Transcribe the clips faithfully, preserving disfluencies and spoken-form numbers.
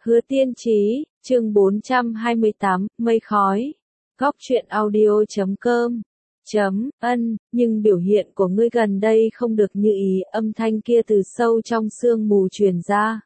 Hứa Tiên Chí, chương bốn trăm hai mươi tám, mây khói. Góc truyện audio chấm com. Chấm, ân, nhưng biểu hiện của ngươi gần đây không được như ý, âm thanh kia từ sâu trong sương mù truyền ra.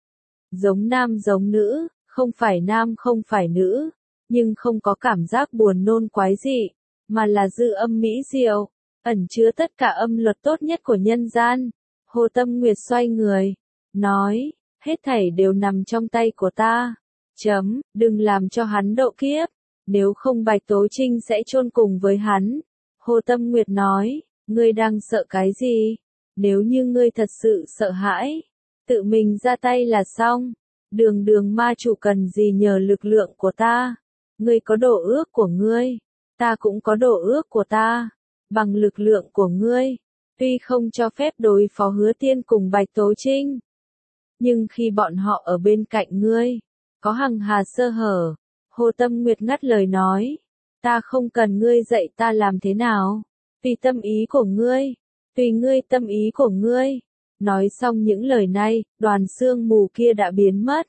Giống nam giống nữ, không phải nam không phải nữ, nhưng không có cảm giác buồn nôn quái dị, mà là dư âm mỹ diệu, ẩn chứa tất cả âm luật tốt nhất của nhân gian. Hồ Tâm Nguyệt xoay người, nói, hết thảy đều nằm trong tay của ta. Chấm, đừng làm cho hắn độ kiếp, nếu không Bạch Tố Trinh sẽ chôn cùng với hắn. Hồ Tâm Nguyệt nói, ngươi đang sợ cái gì? Nếu như ngươi thật sự sợ hãi, tự mình ra tay là xong. Đường đường ma chủ cần gì nhờ lực lượng của ta? Ngươi có đồ ước của ngươi, ta cũng có đồ ước của ta. Bằng lực lượng của ngươi, tuy không cho phép đối phó Hứa Tiên cùng Bạch Tố Trinh, nhưng khi bọn họ ở bên cạnh ngươi, có hằng hà sơ hở. Hồ Tâm Nguyệt ngắt lời nói, ta không cần ngươi dạy ta làm thế nào, tùy tâm ý của ngươi, tùy ngươi tâm ý của ngươi. Nói xong những lời này, đoàn sương mù kia đã biến mất.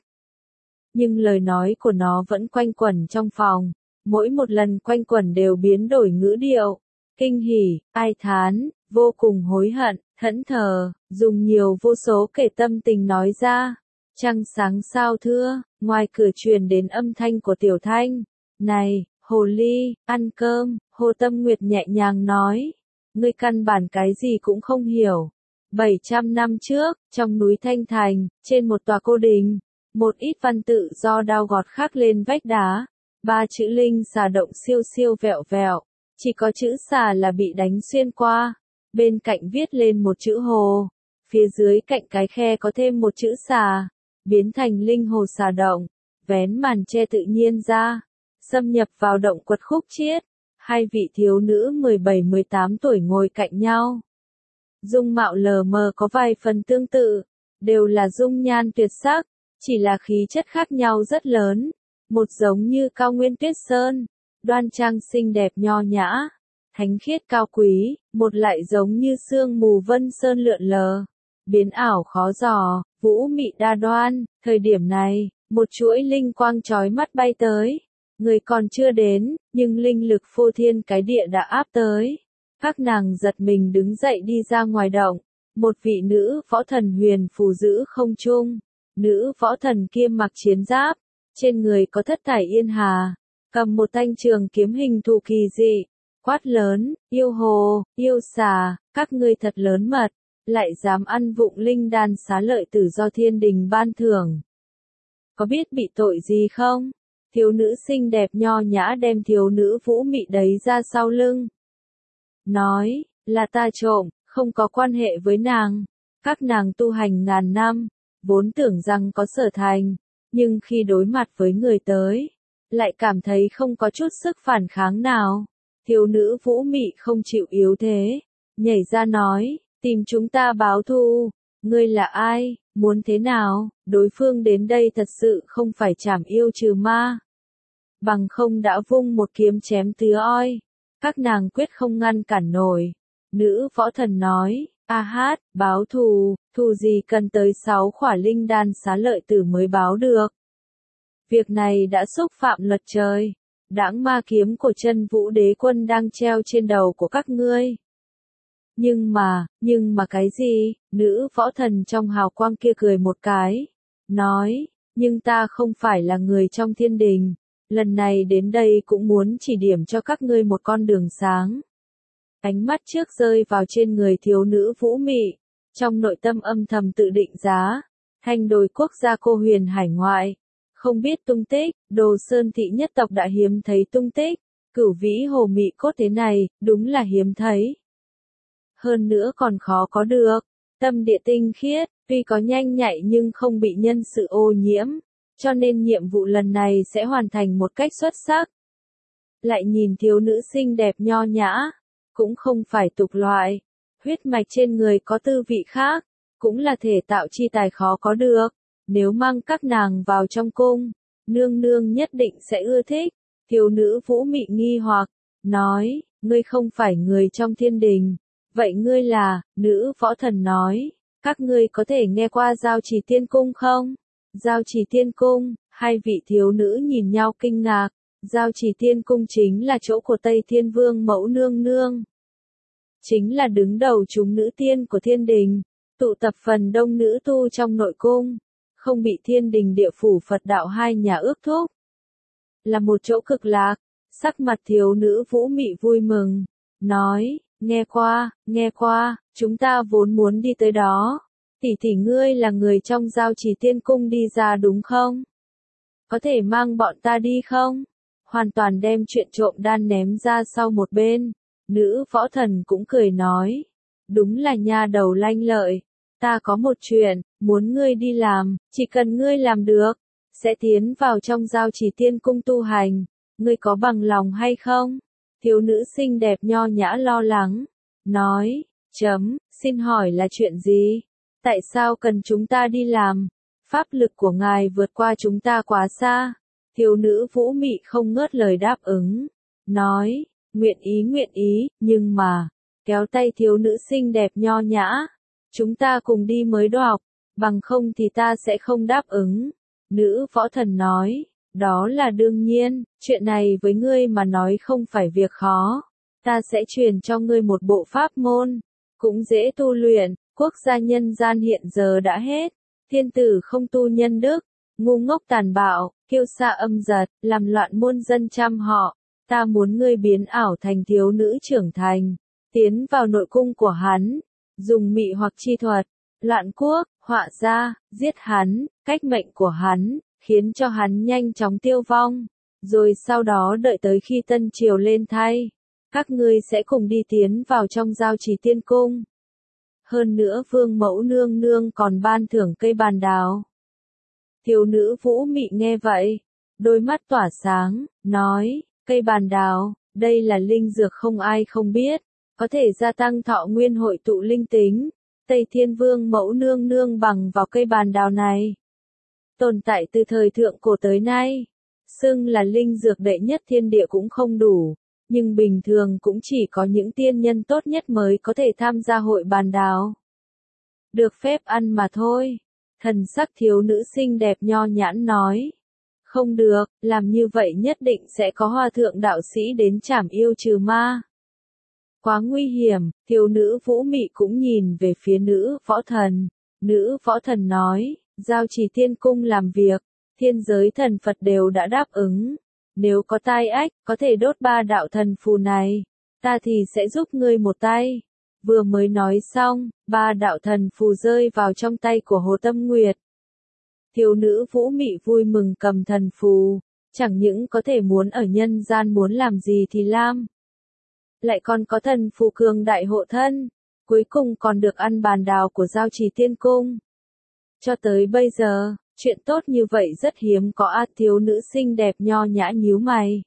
Nhưng lời nói của nó vẫn quanh quẩn trong phòng, mỗi một lần quanh quẩn đều biến đổi ngữ điệu, kinh hỉ, ai thán, vô cùng hối hận, thẫn thờ, dùng nhiều vô số kể tâm tình nói ra. Trăng sáng sao thưa, ngoài cửa truyền đến âm thanh của Tiểu Thanh. Này, Hồ Ly, ăn cơm. Hồ Tâm Nguyệt nhẹ nhàng nói, ngươi căn bản cái gì cũng không hiểu. bảy trăm năm trước, trong núi Thanh Thành, trên một tòa cô đình, một ít văn tự do đao gọt khắc lên vách đá. Ba chữ linh xà động siêu siêu vẹo vẹo, chỉ có chữ xà là bị đánh xuyên qua. Bên cạnh viết lên một chữ hồ, phía dưới cạnh cái khe có thêm một chữ xà, biến thành linh hồ xà động, vén màn che tự nhiên ra, xâm nhập vào động quật khúc chiết. Hai vị thiếu nữ mười bảy mười tám tuổi ngồi cạnh nhau. Dung mạo lờ mờ có vài phần tương tự, đều là dung nhan tuyệt sắc, chỉ là khí chất khác nhau rất lớn. Một giống như cao nguyên tuyết sơn, đoan trang xinh đẹp nho nhã, thánh khiết cao quý, một lại giống như sương mù vân sơn lượn lờ, biến ảo khó dò, vũ mị đa đoan. Thời điểm này, một chuỗi linh quang chói mắt bay tới. Người còn chưa đến, nhưng linh lực phô thiên cái địa đã áp tới. Các nàng giật mình đứng dậy đi ra ngoài động. Một vị nữ võ thần huyền phù giữ không trung. Nữ võ thần kia mặc chiến giáp, trên người có thất thải yên hà, cầm một thanh trường kiếm hình thù kỳ dị, quát lớn, yêu hồ, yêu xà, các ngươi thật lớn mật, lại dám ăn vụng linh đan xá lợi tử do thiên đình ban thưởng. Có biết bị tội gì không? Thiếu nữ xinh đẹp nho nhã đem thiếu nữ vũ mị đấy ra sau lưng. Nói, là ta trộm, không có quan hệ với nàng. Các nàng tu hành ngàn năm, vốn tưởng rằng có sở thành, nhưng khi đối mặt với người tới, lại cảm thấy không có chút sức phản kháng nào. Thiếu nữ vũ mị không chịu yếu thế, nhảy ra nói, tìm chúng ta báo thù. Ngươi là ai, muốn thế nào? Đối phương đến đây thật sự không phải trảm yêu trừ ma, bằng không đã vung một kiếm chém tứ oi. Các nàng quyết không ngăn cản nổi. Nữ võ thần nói, a hát, báo thù, thù gì cần tới sáu khỏa linh đan xá lợi tử mới báo được. Việc này đã xúc phạm luật trời. Đãng ma kiếm của chân vũ đế quân đang treo trên đầu của các ngươi. Nhưng mà, nhưng mà cái gì? Nữ võ thần trong hào quang kia cười một cái, nói, nhưng ta không phải là người trong thiên đình, lần này đến đây cũng muốn chỉ điểm cho các ngươi một con đường sáng. Ánh mắt trước rơi vào trên người thiếu nữ vũ mị, trong nội tâm âm thầm tự định giá, Thanh Đồi quốc gia cô huyền hải ngoại, không biết tung tích, Đồ Sơn thị nhất tộc đã hiếm thấy tung tích, Cửu Vĩ hồ mị cốt thế này, đúng là hiếm thấy. Hơn nữa còn khó có được, tâm địa tinh khiết, tuy có nhanh nhạy nhưng không bị nhân sự ô nhiễm, cho nên nhiệm vụ lần này sẽ hoàn thành một cách xuất sắc. Lại nhìn thiếu nữ xinh đẹp nho nhã, cũng không phải tục loại, huyết mạch trên người có tư vị khác, cũng là thể tạo chi tài khó có được. Nếu mang các nàng vào trong cung, nương nương nhất định sẽ ưa thích. Thiếu nữ vũ mị nghi hoặc, nói, ngươi không phải người trong thiên đình, vậy ngươi là? Nữ võ thần nói, các ngươi có thể nghe qua giao trì tiên cung không? Giao Trì Tiên Cung, hai vị thiếu nữ nhìn nhau kinh ngạc, Giao Trì Tiên Cung chính là chỗ của Tây Thiên Vương Mẫu Nương Nương. Chính là đứng đầu chúng nữ tiên của thiên đình, tụ tập phần đông nữ tu trong nội cung, không bị thiên đình địa phủ Phật đạo hai nhà ước thúc. Là một chỗ cực lạc, sắc mặt thiếu nữ Vũ Mị vui mừng, nói, nghe qua, nghe qua, chúng ta vốn muốn đi tới đó. Tỷ tỷ ngươi là người trong Giao Trì Tiên Cung đi ra đúng không? Có thể mang bọn ta đi không? Hoàn toàn đem chuyện trộm đan ném ra sau một bên. Nữ võ thần cũng cười nói. Đúng là nha đầu lanh lợi. Ta có một chuyện, muốn ngươi đi làm, chỉ cần ngươi làm được, sẽ tiến vào trong Giao Trì Tiên Cung tu hành. Ngươi có bằng lòng hay không? Thiếu nữ xinh đẹp nho nhã lo lắng. Nói, chấm, xin hỏi là chuyện gì? Tại sao cần chúng ta đi làm? Pháp lực của ngài vượt qua chúng ta quá xa. Thiếu nữ Vũ Mị không ngớt lời đáp ứng. Nói, nguyện ý nguyện ý, nhưng mà, kéo tay thiếu nữ xinh đẹp nho nhã. Chúng ta cùng đi mới được, bằng không thì ta sẽ không đáp ứng. Nữ võ thần nói, đó là đương nhiên, chuyện này với ngươi mà nói không phải việc khó. Ta sẽ truyền cho ngươi một bộ pháp môn, cũng dễ tu luyện. Quốc gia nhân gian hiện giờ đã hết, thiên tử không tu nhân đức, ngu ngốc tàn bạo, kiêu sa âm giật, làm loạn muôn dân trăm họ. Ta muốn ngươi biến ảo thành thiếu nữ trưởng thành, tiến vào nội cung của hắn, dùng mị hoặc chi thuật, loạn quốc, họa gia, giết hắn, cách mệnh của hắn, khiến cho hắn nhanh chóng tiêu vong, rồi sau đó đợi tới khi tân triều lên thay, các ngươi sẽ cùng đi tiến vào trong Giao Trì Tiên Cung. Hơn nữa Vương Mẫu Nương Nương còn ban thưởng cây bàn đào. Thiếu nữ Vũ Mị nghe vậy, đôi mắt tỏa sáng, nói, cây bàn đào, đây là linh dược không ai không biết, có thể gia tăng thọ nguyên hội tụ linh tính. Tây Thiên Vương Mẫu Nương Nương bằng vào cây bàn đào này. Tồn tại từ thời thượng cổ tới nay, xưng là linh dược đệ nhất thiên địa cũng không đủ. Nhưng bình thường cũng chỉ có những tiên nhân tốt nhất mới có thể tham gia hội bàn đào. Được phép ăn mà thôi. Thần sắc thiếu nữ xinh đẹp nho nhãn nói. Không được, làm như vậy nhất định sẽ có hòa thượng đạo sĩ đến trảm yêu trừ ma. Quá nguy hiểm, thiếu nữ Vũ Mị cũng nhìn về phía nữ võ thần. Nữ võ thần nói, Giao Trì Tiên Cung làm việc, thiên giới thần Phật đều đã đáp ứng. Nếu có tai ách, có thể đốt ba đạo thần phù này, ta thì sẽ giúp ngươi một tay. Vừa mới nói xong, ba đạo thần phù rơi vào trong tay của Hồ Tâm Nguyệt. Thiếu nữ Vũ Mị vui mừng cầm thần phù, chẳng những có thể muốn ở nhân gian muốn làm gì thì làm. Lại còn có thần phù cường đại hộ thân, cuối cùng còn được ăn bàn đào của Giao Trì Tiên Cung. Cho tới bây giờ, chuyện tốt như vậy rất hiếm có. A thiếu nữ xinh đẹp nho nhã nhíu mày.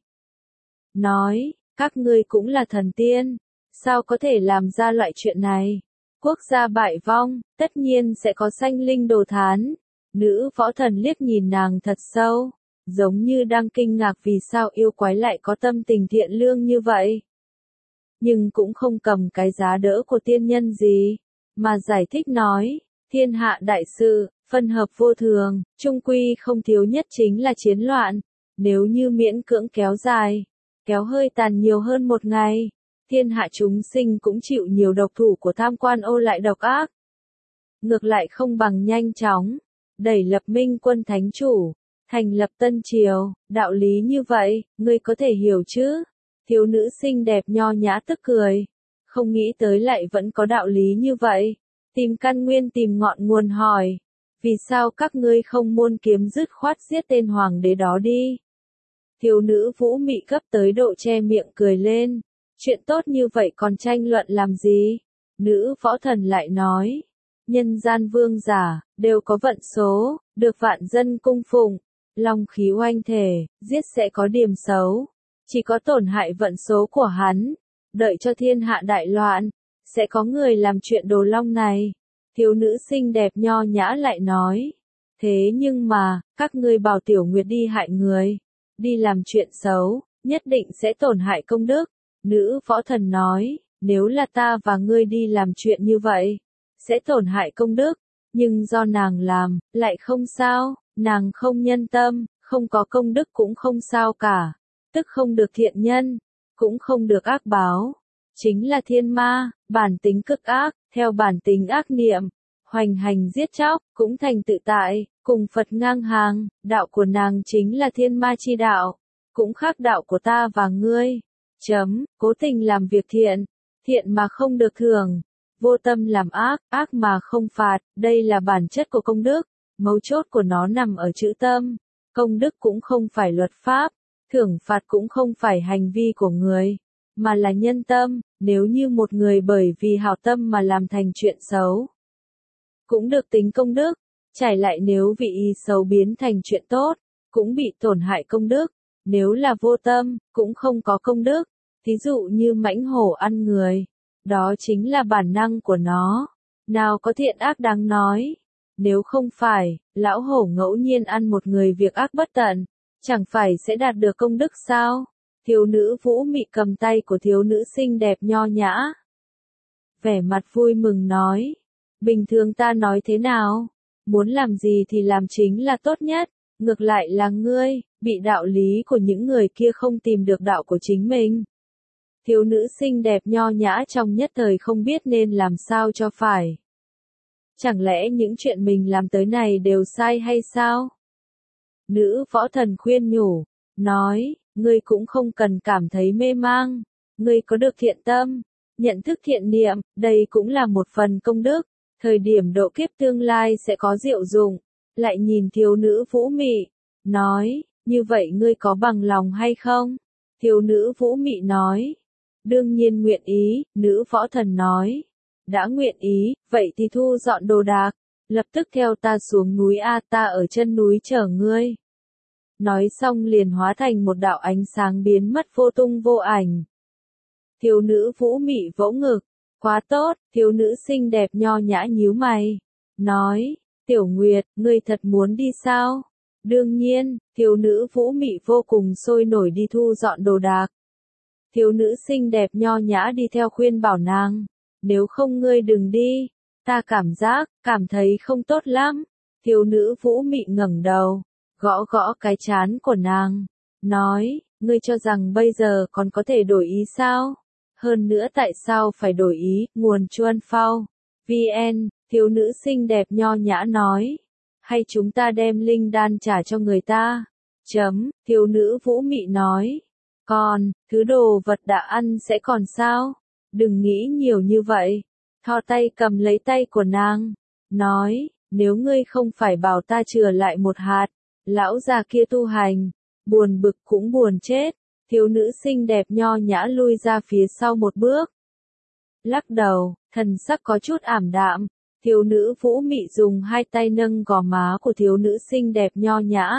Nói, các ngươi cũng là thần tiên, sao có thể làm ra loại chuyện này? Quốc gia bại vong, tất nhiên sẽ có sanh linh đồ thán. Nữ võ thần liếc nhìn nàng thật sâu, giống như đang kinh ngạc vì sao yêu quái lại có tâm tình thiện lương như vậy. Nhưng cũng không cầm cái giá đỡ của tiên nhân gì, mà giải thích nói, thiên hạ đại sự, phân hợp vô thường, chung quy không thiếu nhất chính là chiến loạn. Nếu như miễn cưỡng kéo dài, kéo hơi tàn nhiều hơn một ngày, thiên hạ chúng sinh cũng chịu nhiều độc thủ của tham quan ô lại độc ác. Ngược lại không bằng nhanh chóng, đẩy lập minh quân thánh chủ, thành lập tân triều, đạo lý như vậy, ngươi có thể hiểu chứ? Thiếu nữ xinh đẹp nho nhã tức cười, không nghĩ tới lại vẫn có đạo lý như vậy. Tìm căn nguyên tìm ngọn nguồn hỏi, vì sao các ngươi không muôn kiếm dứt khoát giết tên hoàng đế đó đi? Thiếu nữ Vũ Mị cấp tới độ che miệng cười lên, chuyện tốt như vậy còn tranh luận làm gì? Nữ võ thần lại nói, nhân gian vương giả, đều có vận số, được vạn dân cung phụng, long khí oanh thể, giết sẽ có điểm xấu, chỉ có tổn hại vận số của hắn, đợi cho thiên hạ đại loạn, sẽ có người làm chuyện đồ long này. Thiếu nữ xinh đẹp nho nhã lại nói, thế nhưng mà, các ngươi bảo Tiểu Nguyệt đi hại người, đi làm chuyện xấu, nhất định sẽ tổn hại công đức. Nữ võ thần nói, nếu là ta và ngươi đi làm chuyện như vậy, sẽ tổn hại công đức, nhưng do nàng làm, lại không sao, Nàng không nhân tâm, không có công đức cũng không sao cả, tức không được thiện nhân, cũng không được ác báo. Chính là thiên ma, bản tính cực ác, theo bản tính ác niệm, hoành hành giết chóc, cũng thành tự tại, cùng Phật ngang hàng, đạo của nàng chính là thiên ma chi đạo, cũng khác đạo của ta và ngươi. Chấm, cố tình làm việc thiện, thiện mà không được thưởng, vô tâm làm ác, ác mà không phạt, đây là bản chất của công đức, mấu chốt của nó nằm ở chữ tâm. Công đức cũng không phải luật pháp, thưởng phạt cũng không phải hành vi của người, mà là nhân tâm. Nếu như một người bởi vì hảo tâm mà làm thành chuyện xấu, cũng được tính công đức. Trải lại nếu vị ý xấu biến thành chuyện tốt, cũng bị tổn hại công đức. Nếu là vô tâm, cũng không có công đức. Thí dụ như mãnh hổ ăn người, đó chính là bản năng của nó, nào có thiện ác đáng nói. Nếu không phải, lão hổ ngẫu nhiên ăn một người việc ác bất tận, chẳng phải sẽ đạt được công đức sao? Thiếu nữ Vũ Mị cầm tay của thiếu nữ xinh đẹp nho nhã, vẻ mặt vui mừng nói, bình thường ta nói thế nào? Muốn làm gì thì làm chính là tốt nhất, ngược lại là ngươi, bị đạo lý của những người kia không tìm được đạo của chính mình. Thiếu nữ xinh đẹp nho nhã trong nhất thời không biết nên làm sao cho phải. Chẳng lẽ những chuyện mình làm tới này đều sai hay sao? Nữ võ thần khuyên nhủ, nói, ngươi cũng không cần cảm thấy mê mang, ngươi có được thiện tâm, nhận thức thiện niệm, đây cũng là một phần công đức, thời điểm độ kiếp tương lai sẽ có diệu dụng. Lại nhìn thiếu nữ Vũ Mị, nói, như vậy ngươi có bằng lòng hay không? Thiếu nữ Vũ Mị nói, đương nhiên nguyện ý. Nữ võ thần nói, đã nguyện ý, vậy thì thu dọn đồ đạc, lập tức theo ta xuống núi A, ta ở chân núi chờ ngươi. Nói xong liền hóa thành một đạo ánh sáng biến mất vô tung vô ảnh. Thiếu nữ Vũ Mị vỗ ngực, quá tốt. Thiếu nữ xinh đẹp nho nhã nhíu mày, nói, Tiểu Nguyệt, ngươi thật muốn đi sao? Đương nhiên. Thiếu nữ Vũ Mị vô cùng sôi nổi đi thu dọn đồ đạc. Thiếu nữ xinh đẹp nho nhã đi theo khuyên bảo nàng, nếu không ngươi đừng đi, ta cảm giác, cảm thấy không tốt lắm. Thiếu nữ Vũ Mị ngẩng đầu, gõ gõ cái trán của nàng, nói, ngươi cho rằng bây giờ còn có thể đổi ý sao? Hơn nữa tại sao phải đổi ý? Nguồn Chuan Phao, vn. Thiếu nữ xinh đẹp nho nhã nói, hay chúng ta đem linh đan trả cho người ta? Chấm, thiếu nữ Vũ Mị nói, còn, thứ đồ vật đã ăn sẽ còn sao? Đừng nghĩ nhiều như vậy. Thò tay cầm lấy tay của nàng, nói, nếu ngươi không phải bảo ta chừa lại một hạt, lão già kia tu hành, buồn bực cũng buồn chết. Thiếu nữ xinh đẹp nho nhã lui ra phía sau một bước, lắc đầu, thần sắc có chút ảm đạm. Thiếu nữ Vũ Mị dùng hai tay nâng gò má của thiếu nữ xinh đẹp nho nhã,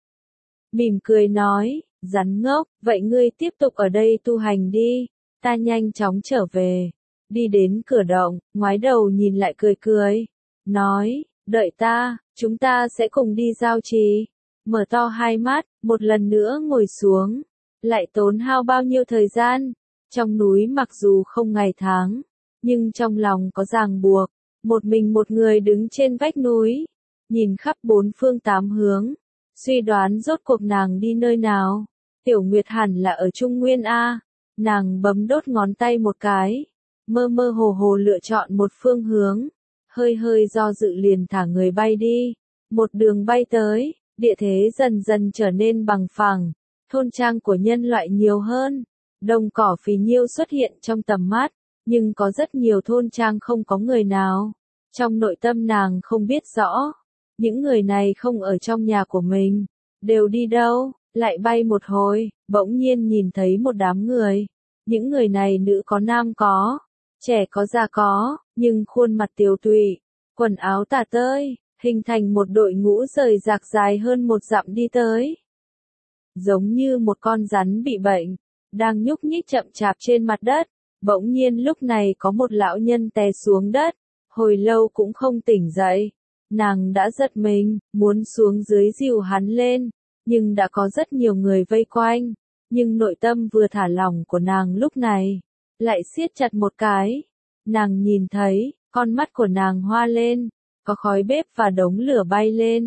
mỉm cười nói, rắn ngốc, vậy ngươi tiếp tục ở đây tu hành đi, ta nhanh chóng trở về. Đi đến cửa động, ngoái đầu nhìn lại cười cười, nói, đợi ta, chúng ta sẽ cùng đi giao trì. Mở to hai mắt, một lần nữa ngồi xuống, lại tốn hao bao nhiêu thời gian. Trong núi mặc dù không ngày tháng, nhưng trong lòng có ràng buộc. Một mình một người đứng trên vách núi, nhìn khắp bốn phương tám hướng, suy đoán rốt cuộc nàng đi nơi nào. Tiểu Nguyệt hẳn là ở Trung Nguyên A. Nàng bấm đốt ngón tay một cái, mơ mơ hồ hồ lựa chọn một phương hướng, hơi hơi do dự liền thả người bay đi. Một đường bay tới, địa thế dần dần trở nên bằng phẳng, thôn trang của nhân loại nhiều hơn, đồng cỏ phì nhiêu xuất hiện trong tầm mắt, nhưng có rất nhiều thôn trang không có người nào. Trong nội tâm nàng không biết rõ, những người này không ở trong nhà của mình, đều đi đâu. Lại bay một hồi, bỗng nhiên nhìn thấy một đám người. Những người này nữ có nam có, trẻ có già có, nhưng khuôn mặt tiều tụy, quần áo tả tơi, hình thành một đội ngũ rời rạc dài hơn một dặm đi tới. Giống như một con rắn bị bệnh, đang nhúc nhích chậm chạp trên mặt đất. Bỗng nhiên lúc này có một lão nhân té xuống đất, hồi lâu cũng không tỉnh dậy. Nàng đã giật mình, muốn xuống dưới dìu hắn lên, nhưng đã có rất nhiều người vây quanh. Nhưng nội tâm vừa thả lỏng của nàng lúc này, lại siết chặt một cái. Nàng nhìn thấy, con mắt của nàng hoa lên, có khói bếp và đống lửa bay lên.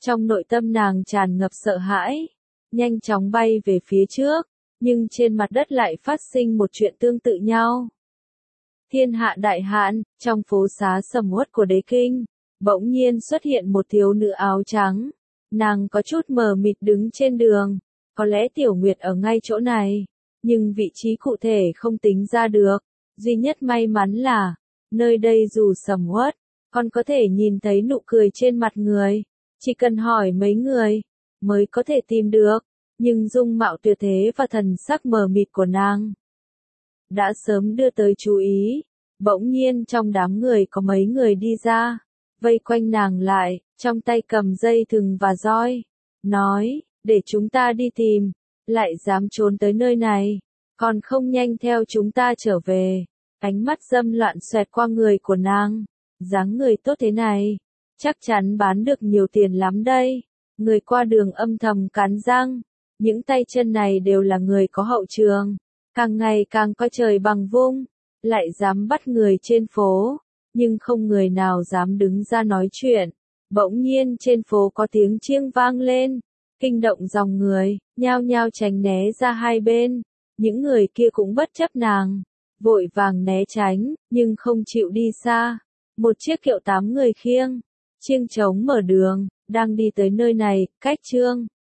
Trong nội tâm nàng tràn ngập sợ hãi, nhanh chóng bay về phía trước, nhưng trên mặt đất lại phát sinh một chuyện tương tự nhau. Thiên hạ đại hạn, trong phố xá sầm uất của đế kinh, bỗng nhiên xuất hiện một thiếu nữ áo trắng. Nàng có chút mờ mịt đứng trên đường, có lẽ Tiểu Nguyệt ở ngay chỗ này, nhưng vị trí cụ thể không tính ra được. Duy nhất may mắn là, nơi đây dù sầm uất, còn có thể nhìn thấy nụ cười trên mặt người. Chỉ cần hỏi mấy người, mới có thể tìm được, nhưng dung mạo tuyệt thế và thần sắc mờ mịt của nàng đã sớm đưa tới chú ý. Bỗng nhiên trong đám người có mấy người đi ra, vây quanh nàng lại, trong tay cầm dây thừng và roi, nói, để chúng ta đi tìm, lại dám trốn tới nơi này, còn không nhanh theo chúng ta trở về. Ánh mắt dâm loạn xoẹt qua người của nàng, dáng người tốt thế này, chắc chắn bán được nhiều tiền lắm đây. Người qua đường âm thầm cắn răng, những tay chân này đều là người có hậu trường, càng ngày càng coi trời bằng vung, lại dám bắt người trên phố, nhưng không người nào dám đứng ra nói chuyện. Bỗng nhiên trên phố có tiếng chiêng vang lên, kinh động dòng người, nhao nhao tránh né ra hai bên. Những người kia cũng bất chấp nàng, vội vàng né tránh, nhưng không chịu đi xa. Một chiếc kiệu tám người khiêng chiêng trống mở đường, đang đi tới nơi này, cách Trương